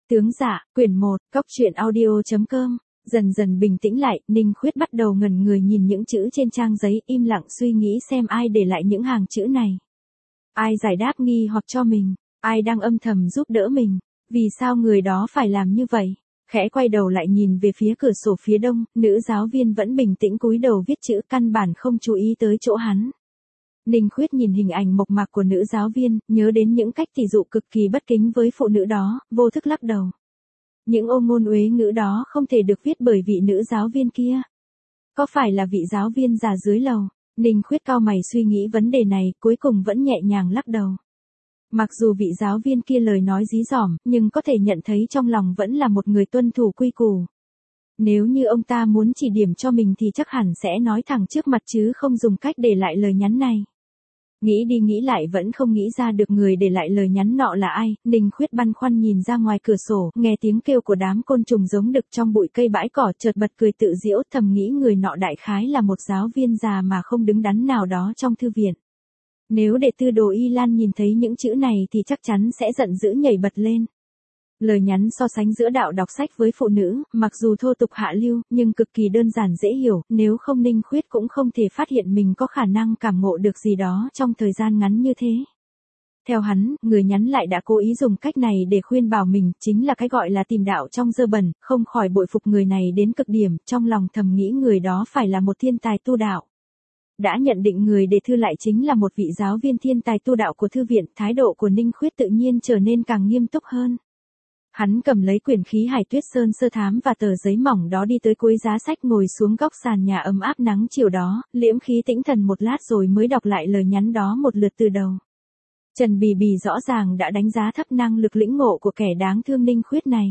Tướng dạ, quyển 1, Cóc truyện audio.com. Dần dần bình tĩnh lại, Ninh Khuyết bắt đầu ngẩn người nhìn những chữ trên trang giấy, im lặng suy nghĩ xem ai để lại những hàng chữ này. Ai giải đáp nghi hoặc cho mình, ai đang âm thầm giúp đỡ mình, vì sao người đó phải làm như vậy. Khẽ quay đầu lại nhìn về phía cửa sổ phía đông, nữ giáo viên vẫn bình tĩnh cúi đầu viết chữ, căn bản không chú ý tới chỗ hắn. Ninh Khuyết nhìn hình ảnh mộc mạc của nữ giáo viên, nhớ đến những cách tỷ dụ cực kỳ bất kính với phụ nữ đó, vô thức lắc đầu. Những ô ngôn uế ngữ đó không thể được viết bởi vị nữ giáo viên kia. Có phải là vị giáo viên già dưới lầu? Ninh Khuyết cau mày suy nghĩ vấn đề này, cuối cùng vẫn nhẹ nhàng lắc đầu. Mặc dù vị giáo viên kia lời nói dí dỏm, nhưng có thể nhận thấy trong lòng vẫn là một người tuân thủ quy củ. Nếu như ông ta muốn chỉ điểm cho mình thì chắc hẳn sẽ nói thẳng trước mặt chứ không dùng cách để lại lời nhắn này. Nghĩ đi nghĩ lại vẫn không nghĩ ra được người để lại lời nhắn nọ là ai. Ninh Khuyết băn khoăn nhìn ra ngoài cửa sổ, nghe tiếng kêu của đám côn trùng giống đực trong bụi cây bãi cỏ, chợt bật cười tự giễu, thầm nghĩ người nọ đại khái là một giáo viên già mà không đứng đắn nào đó trong thư viện. Nếu để Tư Đồ Y Lan nhìn thấy những chữ này thì chắc chắn sẽ giận dữ nhảy bật lên. Lời nhắn so sánh giữa đạo đọc sách với phụ nữ, mặc dù thô tục hạ lưu, nhưng cực kỳ đơn giản dễ hiểu, nếu không Ninh Khuyết cũng không thể phát hiện mình có khả năng cảm ngộ được gì đó trong thời gian ngắn như thế. Theo hắn, người nhắn lại đã cố ý dùng cách này để khuyên bảo mình, chính là cái gọi là tìm đạo trong dơ bẩn, không khỏi bội phục người này đến cực điểm, trong lòng thầm nghĩ người đó phải là một thiên tài tu đạo. Đã nhận định người đề thư lại chính là một vị giáo viên thiên tài tu đạo của thư viện, thái độ của Ninh Khuyết tự nhiên trở nên càng nghiêm túc hơn. Hắn cầm lấy quyển Khí Hải Tuyết Sơn sơ thám và tờ giấy mỏng đó đi tới cuối giá sách, ngồi xuống góc sàn nhà ấm áp nắng chiều đó, liễm khí tĩnh thần một lát rồi mới đọc lại lời nhắn đó một lượt từ đầu. Trần Bì Bì rõ ràng đã đánh giá thấp năng lực lĩnh ngộ của kẻ đáng thương Ninh Khuyết này.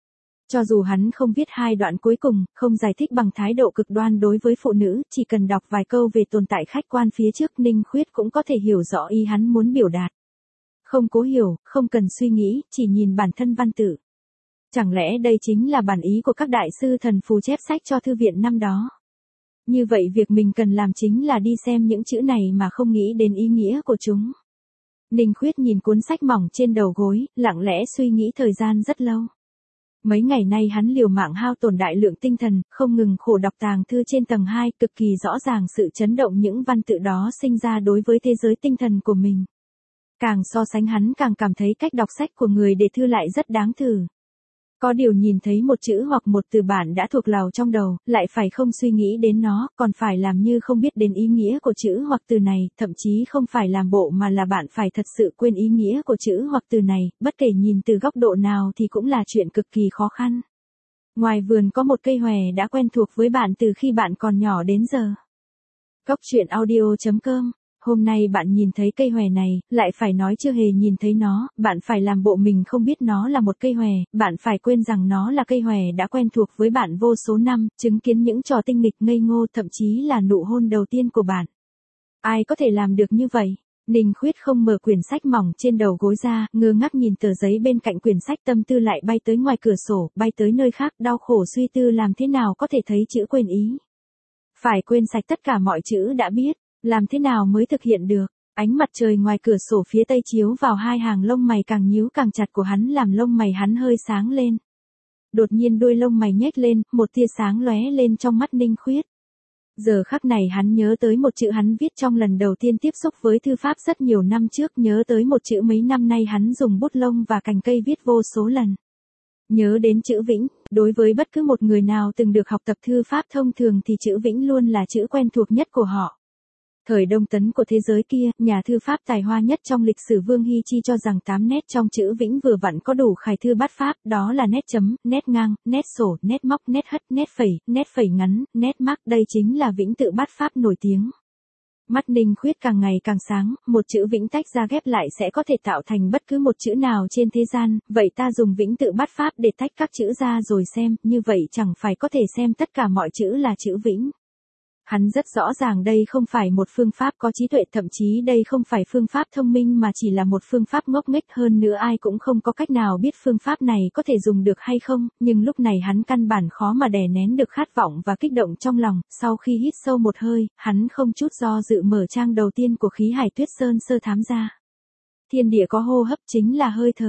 Cho dù hắn không viết hai đoạn cuối cùng, không giải thích bằng thái độ cực đoan đối với phụ nữ, chỉ cần đọc vài câu về tồn tại khách quan phía trước, Ninh Khuyết cũng có thể hiểu rõ ý hắn muốn biểu đạt. Không cố hiểu, không cần suy nghĩ, chỉ nhìn bản thân văn tự. Chẳng lẽ đây chính là bản ý của các đại sư thần phù chép sách cho thư viện năm đó? Như vậy việc mình cần làm chính là đi xem những chữ này mà không nghĩ đến ý nghĩa của chúng. Ninh Khuyết nhìn cuốn sách mỏng trên đầu gối, lặng lẽ suy nghĩ thời gian rất lâu. Mấy ngày nay hắn liều mạng hao tổn đại lượng tinh thần, không ngừng khổ đọc tàng thư trên tầng 2, cực kỳ rõ ràng sự chấn động những văn tự đó sinh ra đối với thế giới tinh thần của mình. Càng so sánh hắn càng cảm thấy cách đọc sách của người đề thư lại rất đáng thử. Có điều nhìn thấy một chữ hoặc một từ bản đã thuộc lầu trong đầu, lại phải không suy nghĩ đến nó, còn phải làm như không biết đến ý nghĩa của chữ hoặc từ này, thậm chí không phải làm bộ mà là bạn phải thật sự quên ý nghĩa của chữ hoặc từ này, bất kể nhìn từ góc độ nào thì cũng là chuyện cực kỳ khó khăn. Ngoài vườn có một cây hòe đã quen thuộc với bạn từ khi bạn còn nhỏ đến giờ. Cóc truyện audio.com. Hôm nay bạn nhìn thấy cây hòe này, lại phải nói chưa hề nhìn thấy nó, bạn phải làm bộ mình không biết nó là một cây hòe, bạn phải quên rằng nó là cây hòe đã quen thuộc với bạn vô số năm, chứng kiến những trò tinh nghịch ngây ngô, thậm chí là nụ hôn đầu tiên của bạn. Ai có thể làm được như vậy? Ninh Khuyết không mở quyển sách mỏng trên đầu gối ra, ngơ ngác nhìn tờ giấy bên cạnh quyển sách, tâm tư lại bay tới ngoài cửa sổ, bay tới nơi khác, đau khổ suy tư làm thế nào có thể thấy chữ quên ý. Phải quên sạch tất cả mọi chữ đã biết. Làm thế nào mới thực hiện được? Ánh mặt trời ngoài cửa sổ phía tây chiếu vào hai hàng lông mày càng nhíu càng chặt của hắn làm lông mày hắn hơi sáng lên. Đột nhiên đuôi lông mày nhếch lên, một tia sáng lóe lên trong mắt Ninh Khuyết. Giờ khắc này hắn nhớ tới một chữ hắn viết trong lần đầu tiên tiếp xúc với thư pháp rất nhiều năm trước, nhớ tới một chữ mấy năm nay hắn dùng bút lông và cành cây viết vô số lần. Nhớ đến chữ Vĩnh, đối với bất cứ một người nào từng được học tập thư pháp thông thường thì chữ Vĩnh luôn là chữ quen thuộc nhất của họ. Thời Đông Tấn của thế giới kia, nhà thư pháp tài hoa nhất trong lịch sử Vương Hy Chi cho rằng 8 nét trong chữ Vĩnh vừa vặn có đủ khải thư bát pháp, đó là nét chấm, nét ngang, nét sổ, nét móc, nét hất, nét phẩy ngắn, nét mác, đây chính là Vĩnh tự bát pháp nổi tiếng. Mắt Ninh Khuyết càng ngày càng sáng, một chữ Vĩnh tách ra ghép lại sẽ có thể tạo thành bất cứ một chữ nào trên thế gian, vậy ta dùng Vĩnh tự bát pháp để tách các chữ ra rồi xem, như vậy chẳng phải có thể xem tất cả mọi chữ là chữ Vĩnh. Hắn rất rõ ràng đây không phải một phương pháp có trí tuệ, thậm chí đây không phải phương pháp thông minh mà chỉ là một phương pháp ngốc nghếch, hơn nữa ai cũng không có cách nào biết phương pháp này có thể dùng được hay không, nhưng lúc này hắn căn bản khó mà đè nén được khát vọng và kích động trong lòng, sau khi hít sâu một hơi, hắn không chút do dự mở trang đầu tiên của Khí Hải Tuyết Sơn sơ thám ra. Thiên địa có hô hấp chính là hơi thở.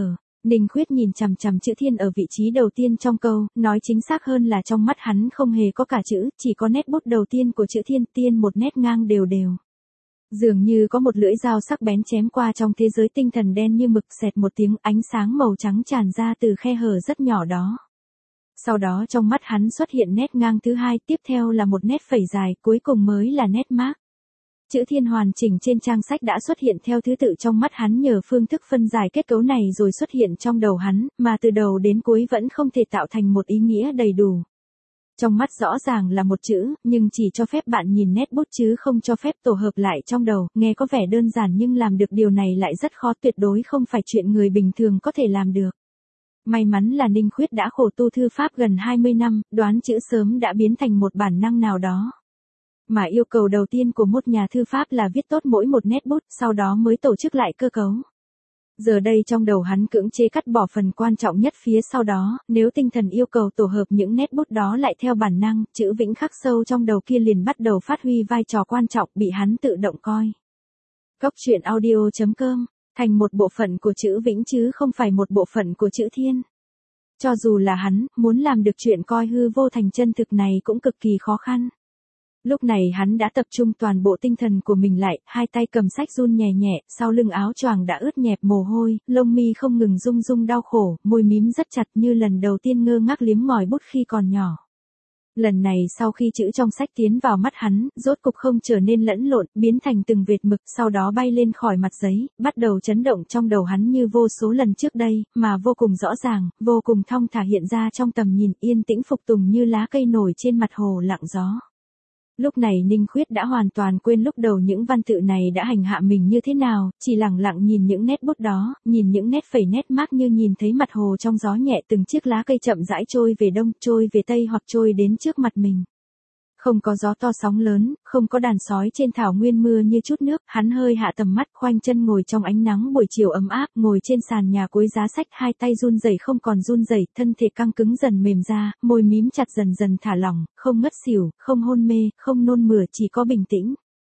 Ninh Khuyết nhìn chằm chằm chữ thiên ở vị trí đầu tiên trong câu, nói chính xác hơn là trong mắt hắn không hề có cả chữ, chỉ có nét bút đầu tiên của chữ thiên, tiên một nét ngang đều đều. Dường như có một lưỡi dao sắc bén chém qua trong thế giới tinh thần đen như mực, xẹt một tiếng, ánh sáng màu trắng tràn ra từ khe hở rất nhỏ đó. Sau đó trong mắt hắn xuất hiện nét ngang thứ hai, tiếp theo là một nét phẩy dài, cuối cùng mới là nét mác. Chữ thiên hoàn chỉnh trên trang sách đã xuất hiện theo thứ tự trong mắt hắn nhờ phương thức phân giải kết cấu này rồi xuất hiện trong đầu hắn, mà từ đầu đến cuối vẫn không thể tạo thành một ý nghĩa đầy đủ. Trong mắt rõ ràng là một chữ, nhưng chỉ cho phép bạn nhìn nét bút chứ không cho phép tổ hợp lại trong đầu, nghe có vẻ đơn giản nhưng làm được điều này lại rất khó, tuyệt đối không phải chuyện người bình thường có thể làm được. May mắn là Ninh Khuyết đã khổ tu thư pháp gần 20 năm, đoán chữ sớm đã biến thành một bản năng nào đó. Mà yêu cầu đầu tiên của một nhà thư pháp là viết tốt mỗi một nét bút, sau đó mới tổ chức lại cơ cấu. Giờ đây trong đầu hắn cưỡng chế cắt bỏ phần quan trọng nhất phía sau đó, nếu tinh thần yêu cầu tổ hợp những nét bút đó lại theo bản năng, chữ vĩnh khắc sâu trong đầu kia liền bắt đầu phát huy vai trò quan trọng, bị hắn tự động coi. Cốc truyện audio.com, thành một bộ phận của chữ vĩnh chứ không phải một bộ phận của chữ thiên. Cho dù là hắn, muốn làm được chuyện coi hư vô thành chân thực này cũng cực kỳ khó khăn. Lúc này hắn đã tập trung toàn bộ tinh thần của mình lại, hai tay cầm sách run nhẹ nhẹ, sau lưng áo choàng đã ướt nhẹp mồ hôi, lông mi không ngừng rung rung đau khổ, môi mím rất chặt như lần đầu tiên ngơ ngác liếm ngòi bút khi còn nhỏ. Lần này sau khi chữ trong sách tiến vào mắt hắn, rốt cục không trở nên lẫn lộn, biến thành từng vệt mực, sau đó bay lên khỏi mặt giấy, bắt đầu chấn động trong đầu hắn như vô số lần trước đây, mà vô cùng rõ ràng, vô cùng thong thả hiện ra trong tầm nhìn, yên tĩnh phục tùng như lá cây nổi trên mặt hồ lặng gió. Lúc này Ninh Khuyết đã hoàn toàn quên lúc đầu những văn tự này đã hành hạ mình như thế nào, chỉ lặng lặng nhìn những nét bút đó, nhìn những nét phẩy nét mác như nhìn thấy mặt hồ trong gió nhẹ, từng chiếc lá cây chậm rãi trôi về đông, trôi về tây hoặc trôi đến trước mặt mình. Không có gió to sóng lớn, không có đàn sói trên thảo nguyên mưa như chút nước, hắn hơi hạ tầm mắt, khoanh chân ngồi trong ánh nắng buổi chiều ấm áp, ngồi trên sàn nhà cuối giá sách, hai tay run rẩy không còn run rẩy, thân thể căng cứng dần mềm ra, môi mím chặt dần dần thả lỏng, không ngất xỉu, không hôn mê, không nôn mửa, chỉ có bình tĩnh.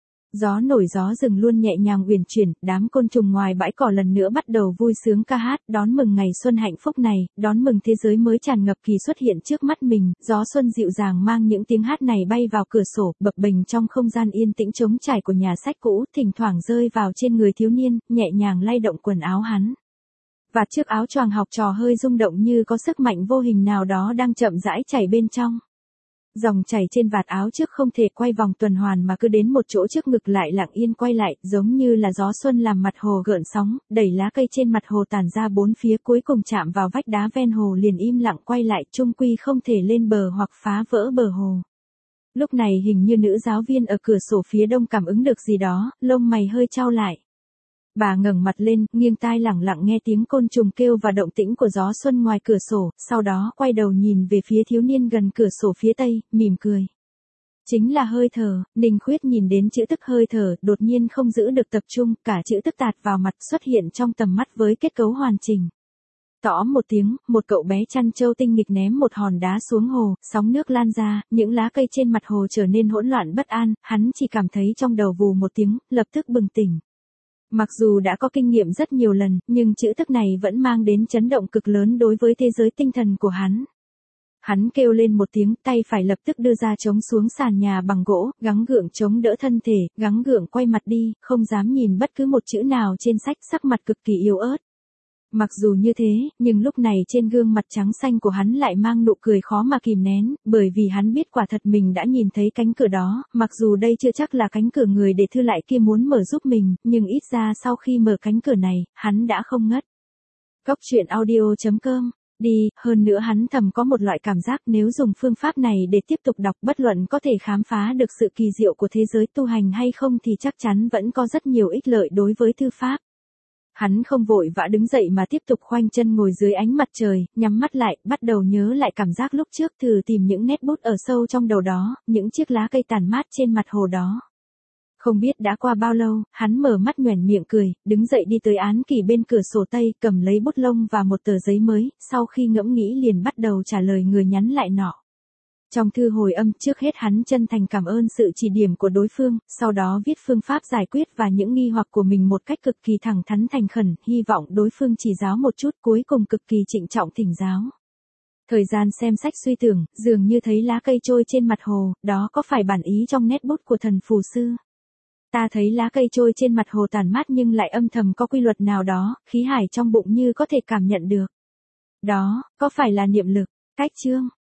Gió nổi gió rừng luôn nhẹ nhàng uyển chuyển, đám côn trùng ngoài bãi cỏ lần nữa bắt đầu vui sướng ca hát, đón mừng ngày xuân hạnh phúc này, đón mừng thế giới mới tràn ngập kỳ xuất hiện trước mắt mình, gió xuân dịu dàng mang những tiếng hát này bay vào cửa sổ, bập bềnh trong không gian yên tĩnh trống trải của nhà sách cũ, thỉnh thoảng rơi vào trên người thiếu niên, nhẹ nhàng lay động quần áo hắn. Và chiếc áo choàng học trò hơi rung động như có sức mạnh vô hình nào đó đang chậm rãi chảy bên trong. Dòng chảy trên vạt áo trước không thể quay vòng tuần hoàn mà cứ đến một chỗ trước ngực lại lặng yên quay lại, giống như là gió xuân làm mặt hồ gợn sóng, đẩy lá cây trên mặt hồ tản ra bốn phía, cuối cùng chạm vào vách đá ven hồ liền im lặng quay lại, chung quy không thể lên bờ hoặc phá vỡ bờ hồ. Lúc này hình như nữ giáo viên ở cửa sổ phía đông cảm ứng được gì đó, lông mày hơi chau lại. Bà ngẩng mặt lên, nghiêng tai lẳng lặng nghe tiếng côn trùng kêu và động tĩnh của gió xuân ngoài cửa sổ, sau đó quay đầu nhìn về phía thiếu niên gần cửa sổ phía tây, mỉm cười. Chính là hơi thở. Ninh Khuyết nhìn đến chữ tức hơi thở, đột nhiên không giữ được tập trung, cả chữ tức tạt vào mặt xuất hiện trong tầm mắt với kết cấu hoàn chỉnh. Tõ một tiếng, một cậu bé chăn trâu tinh nghịch ném một hòn đá xuống hồ, sóng nước lan ra, những lá cây trên mặt hồ trở nên hỗn loạn bất an, hắn chỉ cảm thấy trong đầu vù một tiếng, lập tức bừng tỉnh. Mặc dù đã có kinh nghiệm rất nhiều lần, nhưng chữ tức này vẫn mang đến chấn động cực lớn đối với thế giới tinh thần của hắn. Hắn kêu lên một tiếng, tay phải lập tức đưa ra chống xuống sàn nhà bằng gỗ, gắng gượng chống đỡ thân thể, gắng gượng quay mặt đi, không dám nhìn bất cứ một chữ nào trên sách, sắc mặt cực kỳ yếu ớt. Mặc dù như thế, nhưng lúc này trên gương mặt trắng xanh của hắn lại mang nụ cười khó mà kìm nén, bởi vì hắn biết quả thật mình đã nhìn thấy cánh cửa đó, mặc dù đây chưa chắc là cánh cửa người để thư lại kia muốn mở giúp mình, nhưng ít ra sau khi mở cánh cửa này, hắn đã không ngất. Cốc truyện audio.com đi, hơn nữa hắn thầm có một loại cảm giác nếu dùng phương pháp này để tiếp tục đọc, bất luận có thể khám phá được sự kỳ diệu của thế giới tu hành hay không thì chắc chắn vẫn có rất nhiều ích lợi đối với thư pháp. Hắn không vội vã đứng dậy mà tiếp tục khoanh chân ngồi dưới ánh mặt trời, nhắm mắt lại, bắt đầu nhớ lại cảm giác lúc trước, thử tìm những nét bút ở sâu trong đầu đó, những chiếc lá cây tàn mát trên mặt hồ đó. Không biết đã qua bao lâu, hắn mở mắt nhoẻn miệng cười, đứng dậy đi tới án kỷ bên cửa sổ tây, cầm lấy bút lông và một tờ giấy mới, sau khi ngẫm nghĩ liền bắt đầu trả lời người nhắn lại nọ. Trong thư hồi âm trước hết hắn chân thành cảm ơn sự chỉ điểm của đối phương, sau đó viết phương pháp giải quyết và những nghi hoặc của mình một cách cực kỳ thẳng thắn thành khẩn, hy vọng đối phương chỉ giáo một chút, cuối cùng cực kỳ trịnh trọng thỉnh giáo. Thời gian xem sách suy tưởng, dường như thấy lá cây trôi trên mặt hồ, đó có phải bản ý trong nét bút của thần phù sư? Ta thấy lá cây trôi trên mặt hồ tản mát nhưng lại âm thầm có quy luật nào đó, khí hải trong bụng như có thể cảm nhận được. Đó, có phải là niệm lực? Cách chương